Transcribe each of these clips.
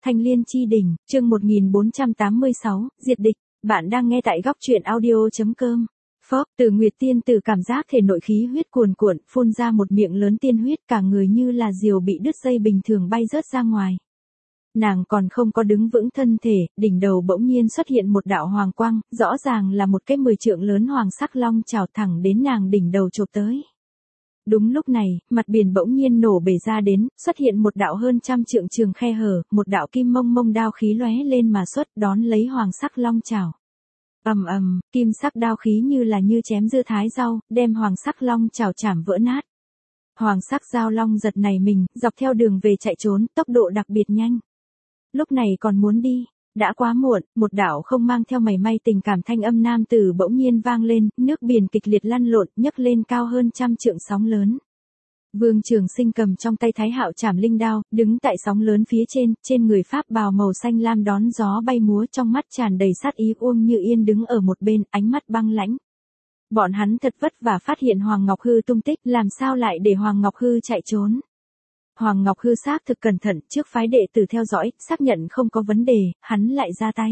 Thanh Liên Chi Đỉnh, chương 1486, Diệt địch. Bạn đang nghe tại góc truyện audio.com. Phốc, Từ Nguyệt tiên tử cảm giác thể nội khí huyết cuồn cuộn, phun ra một miệng lớn tiên huyết, cả người như là diều bị đứt dây bình thường bay rớt ra ngoài. Nàng còn không có đứng vững thân thể, đỉnh đầu bỗng nhiên xuất hiện một đạo hoàng quang, rõ ràng là một cái 10 trượng lớn hoàng sắc long chảo thẳng đến nàng đỉnh đầu chộp tới. Đúng lúc này, mặt biển bỗng nhiên nổ bể ra đến, xuất hiện một đạo hơn trăm trượng trường khe hở, một đạo kim mông mông đao khí lóe lên mà xuất, đón lấy hoàng sắc long chảo. Ầm ầm, kim sắc đao khí như chém dưa thái rau, đem hoàng sắc long chảo chảm vỡ nát. Hoàng sắc dao long giật nảy mình, dọc theo đường về chạy trốn, tốc độ đặc biệt nhanh. Lúc này còn muốn đi, đã quá muộn, một đạo không mang theo mảy may tình cảm thanh âm nam tử bỗng nhiên vang lên, nước biển kịch liệt lăn lộn, nhấc lên cao hơn trăm trượng sóng lớn. Vương Trường Sinh cầm trong tay Thái Hạo Trảm Linh đao, đứng tại sóng lớn phía trên người pháp bào màu xanh lam đón gió bay múa, trong mắt tràn đầy sát ý. Uông Như Yên đứng ở một bên, ánh mắt băng lãnh. Bọn hắn thật vất vả phát hiện Hoàng Ngọc Hư tung tích, làm sao lại để Hoàng Ngọc Hư chạy trốn? Hoàng Ngọc Hư xác thực cẩn thận, trước phái đệ tử theo dõi, xác nhận không có vấn đề, hắn lại ra tay.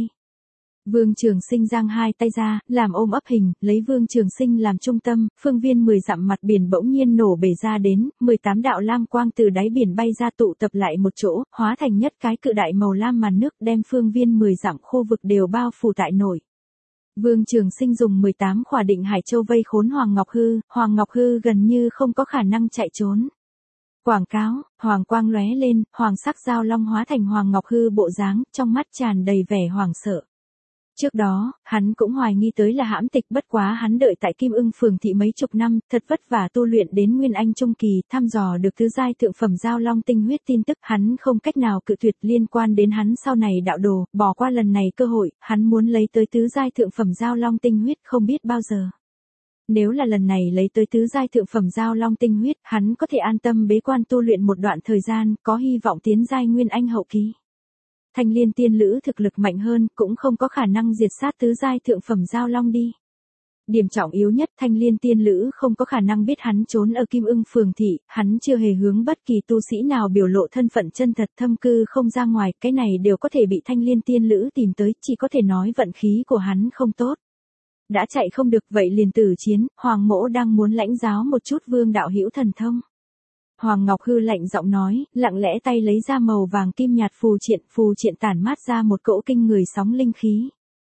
Vương Trường Sinh giang hai tay ra, làm ôm ấp hình, lấy Vương Trường Sinh làm trung tâm, phương viên 10 dặm mặt biển bỗng nhiên nổ bể ra đến, 18 đạo lam quang từ đáy biển bay ra tụ tập lại một chỗ, hóa thành nhất cái cự đại màu lam màn nước, đem phương viên 10 dặm khu vực đều bao phủ tại nổi. Vương Trường Sinh dùng 18 khỏa định hải châu vây khốn Hoàng Ngọc Hư gần như không có khả năng chạy trốn. Quảng cáo, hoàng quang lóe lên, hoàng sắc dao long hóa thành Hoàng Ngọc Hư bộ dáng, trong mắt tràn đầy vẻ hoảng sợ. Trước đó, hắn cũng hoài nghi tới là hãm tịch, bất quá hắn đợi tại Kim Ưng Phường thị mấy chục năm, thật vất vả tu luyện đến Nguyên Anh trung kỳ, thăm dò được tứ giai thượng phẩm dao long tinh huyết tin tức, hắn không cách nào cự tuyệt. Liên quan đến hắn sau này đạo đồ, bỏ qua lần này cơ hội, hắn muốn lấy tới tứ giai thượng phẩm dao long tinh huyết không biết bao giờ. Nếu là lần này lấy tới tứ giai thượng phẩm dao long tinh huyết, hắn có thể an tâm bế quan tu luyện một đoạn thời gian, có hy vọng tiến giai Nguyên Anh hậu kỳ. Thanh Liên tiên lữ thực lực mạnh hơn, cũng không có khả năng diệt sát tứ giai thượng phẩm dao long đi. Điểm trọng yếu nhất, Thanh Liên tiên lữ không có khả năng biết hắn trốn ở Kim Ưng Phường thị, hắn chưa hề hướng bất kỳ tu sĩ nào biểu lộ thân phận chân thật, thâm cư không ra ngoài, cái này đều có thể bị Thanh Liên tiên lữ tìm tới, chỉ có thể nói vận khí của hắn không tốt. Đã chạy không được, vậy liền tử chiến. Hoàng mỗ đang muốn lãnh giáo một chút vương đạo hữu thần thông. Hoàng Ngọc Hư lạnh giọng nói, lặng lẽ tay lấy ra màu vàng kim nhạt phù triện tản mát ra một cỗ kinh người sóng linh khí.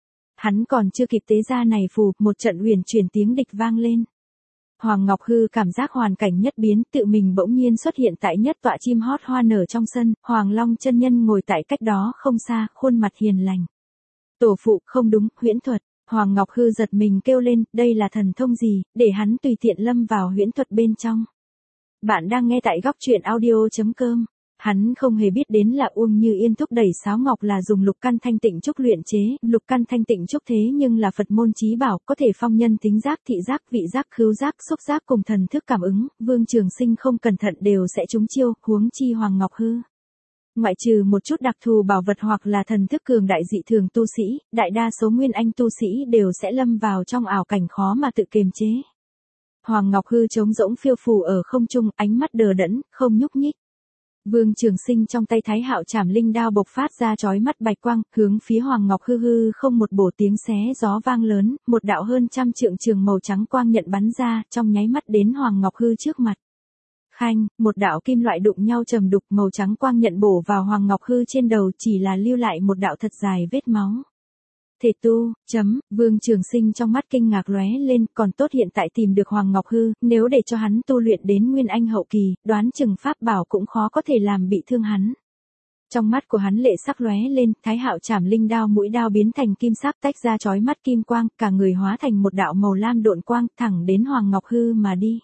Hắn còn chưa kịp tế ra này phù, một trận huyền chuyển tiếng địch vang lên. Hoàng Ngọc Hư cảm giác hoàn cảnh nhất biến, tự mình bỗng nhiên xuất hiện tại nhất tọa chim hót hoa nở trong sân, Hoàng Long chân nhân ngồi tại cách đó không xa, khuôn mặt hiền lành. Tổ phụ, không đúng, huyễn thuật. Hoàng Ngọc Hư giật mình kêu lên, đây là thần thông gì, để hắn tùy tiện lâm vào huyễn thuật bên trong. Bạn đang nghe tại góc truyện audio.com. Hắn không hề biết đến là Uông Như Yên thúc đẩy sáo ngọc là dùng lục căn thanh tịnh trúc luyện chế, lục căn thanh tịnh trúc thế nhưng là Phật môn chí bảo, có thể phong nhân tính giác, thị giác, vị giác, khứu giác, xúc giác cùng thần thức cảm ứng, Vương Trường Sinh không cẩn thận đều sẽ trúng chiêu, huống chi Hoàng Ngọc Hư. Ngoại trừ một chút đặc thù bảo vật hoặc là thần thức cường đại dị thường tu sĩ, đại đa số Nguyên Anh tu sĩ đều sẽ lâm vào trong ảo cảnh khó mà tự kiềm chế. Hoàng Ngọc Hư trống rỗng phiêu phù ở không trung, ánh mắt đờ đẫn, không nhúc nhích. Vương Trường Sinh trong tay Thái Hạo Trảm Linh đao bộc phát ra chói mắt bạch quang, hướng phía Hoàng Ngọc Hư không một bổ tiếng xé gió vang lớn, một đạo hơn trăm trượng trường màu trắng quang nhận bắn ra, trong nháy mắt đến Hoàng Ngọc Hư trước mặt. Khanh, một đạo kim loại đụng nhau trầm đục, màu trắng quang nhận bổ vào Hoàng Ngọc Hư trên đầu, chỉ là lưu lại một đạo thật dài vết máu. Thể tu, Vương Trường Sinh trong mắt kinh ngạc lóe lên, còn tốt hiện tại tìm được Hoàng Ngọc Hư, nếu để cho hắn tu luyện đến Nguyên Anh hậu kỳ, đoán chừng pháp bảo cũng khó có thể làm bị thương hắn. Trong mắt của hắn lệ sắc lóe lên, Thái Hạo Trảm Linh đao mũi đao biến thành kim sắc tách ra chói mắt kim quang, cả người hóa thành một đạo màu lam độn quang, thẳng đến Hoàng Ngọc Hư mà đi.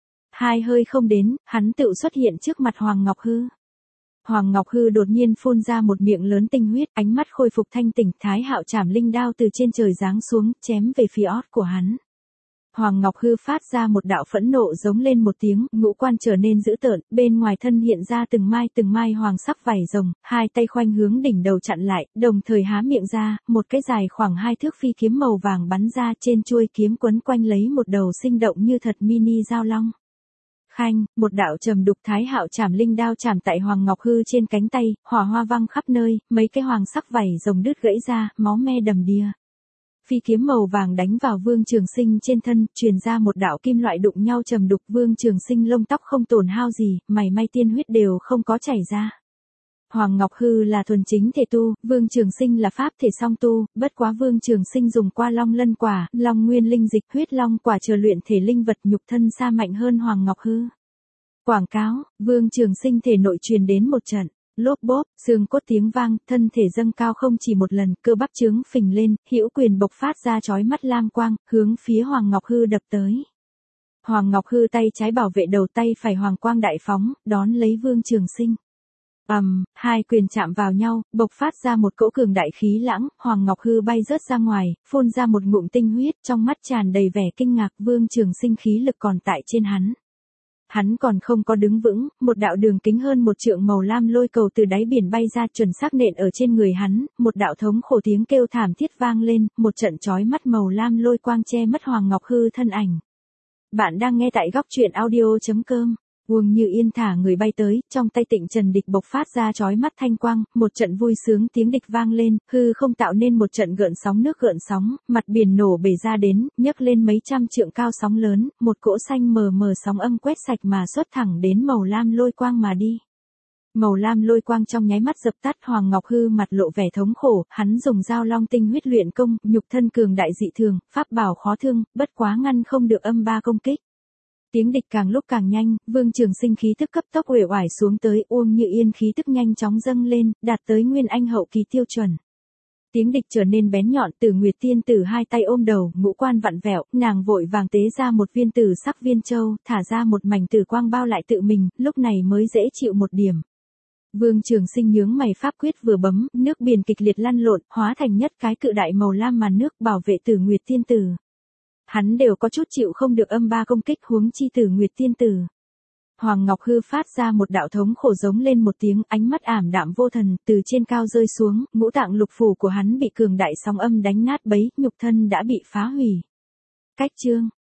Hai hơi không đến, hắn tự xuất hiện trước mặt Hoàng Ngọc Hư. Hoàng Ngọc Hư đột nhiên phun ra một miệng lớn tinh huyết, ánh mắt khôi phục thanh tỉnh, Thái Hạo Trảm Linh đao từ trên trời giáng xuống, chém về phía ót của hắn. Hoàng Ngọc Hư phát ra một đạo phẫn nộ giống lên một tiếng, ngũ quan trở nên dữ tợn, bên ngoài thân hiện ra từng mai hoàng sắc vảy rồng, hai tay khoanh hướng đỉnh đầu chặn lại, đồng thời há miệng ra, một cái dài khoảng 2 thước phi kiếm màu vàng bắn ra, trên chuôi kiếm quấn quanh lấy một đầu sinh động như thật mini dao long. Khanh, một đạo trầm đục thái hạo chảm linh đao chảm tại Hoàng Ngọc Hư trên cánh tay, hỏa hoa văng khắp nơi, mấy cái hoàng sắc vảy rồng đứt gãy ra, máu me đầm đìa. Phi kiếm màu vàng đánh vào Vương Trường Sinh trên thân, truyền ra một đạo kim loại đụng nhau trầm đục. Vương Trường Sinh lông tóc không tổn hao gì, mảy may tiên huyết đều không có chảy ra. Hoàng Ngọc Hư là thuần chính thể tu, Vương Trường Sinh là pháp thể song tu, bất quá Vương Trường Sinh dùng qua Long Lân quả, Long Nguyên linh dịch, huyết long quả chờ luyện thể linh vật, nhục thân xa mạnh hơn Hoàng Ngọc Hư. Quảng cáo, Vương Trường Sinh thể nội truyền đến một trận lốp bốp, xương cốt tiếng vang, thân thể dâng cao không chỉ một lần, cơ bắp trướng phình lên, hữu quyền bộc phát ra chói mắt lam quang, hướng phía Hoàng Ngọc Hư đập tới. Hoàng Ngọc Hư tay trái bảo vệ đầu, tay phải hoàng quang đại phóng, đón lấy Vương Trường Sinh. Hai quyền chạm vào nhau, bộc phát ra một cỗ cường đại khí lãng, Hoàng Ngọc Hư bay rớt ra ngoài, phun ra một ngụm tinh huyết, trong mắt tràn đầy vẻ kinh ngạc. Vương Trường Sinh khí lực còn tại trên hắn. Hắn còn không có đứng vững, một đạo đường kính hơn 1 trượng màu lam lôi cầu từ đáy biển bay ra, chuẩn xác nện ở trên người hắn, một đạo thống khổ tiếng kêu thảm thiết vang lên, một trận chói mắt màu lam lôi quang che mất Hoàng Ngọc Hư thân ảnh. Bạn đang nghe tại góc truyện audio.com. Uông Như Yên thả người bay tới, trong tay Tịnh Trần Địch bộc phát ra chói mắt thanh quang, một trận vui sướng tiếng địch vang lên, hư không tạo nên một trận gợn sóng nước gợn sóng, mặt biển nổ bể ra đến, nhấc lên mấy trăm trượng cao sóng lớn, một cỗ xanh mờ mờ sóng âm quét sạch mà xuất thẳng đến màu lam lôi quang mà đi. Màu lam lôi quang trong nháy mắt dập tắt. Hoàng Ngọc Hư mặt lộ vẻ thống khổ, hắn dùng dao long tinh huyết luyện công, nhục thân cường đại dị thường, pháp bảo khó thương, bất quá ngăn không được âm ba công kích. Tiếng địch càng lúc càng nhanh, Vương Trường Sinh khí tức cấp tốc uể oải xuống tới, Uông Như Yên khí tức nhanh chóng dâng lên, đạt tới Nguyên Anh hậu kỳ tiêu chuẩn. Tiếng địch trở nên bén nhọn, Tử Nguyệt Tiên Tử hai tay ôm đầu, ngũ quan vặn vẹo, nàng vội vàng tế ra một viên tử sắc viên châu, thả ra một mảnh tử quang bao lại tự mình, lúc này mới dễ chịu một điểm. Vương Trường Sinh nhướng mày pháp quyết vừa bấm, nước biển kịch liệt lăn lộn, hóa thành nhất cái cự đại màu lam màn nước bảo vệ Tử Nguyệt Tiên Tử. Hắn đều có chút chịu không được âm ba công kích, huống chi Tử Nguyệt Tiên Tử. Hoàng Ngọc Hư phát ra một đạo thống khổ giống lên một tiếng, ánh mắt ảm đạm vô thần, từ trên cao rơi xuống, ngũ tạng lục phủ của hắn bị cường đại sóng âm đánh nát bấy, nhục thân đã bị phá hủy. Cách chương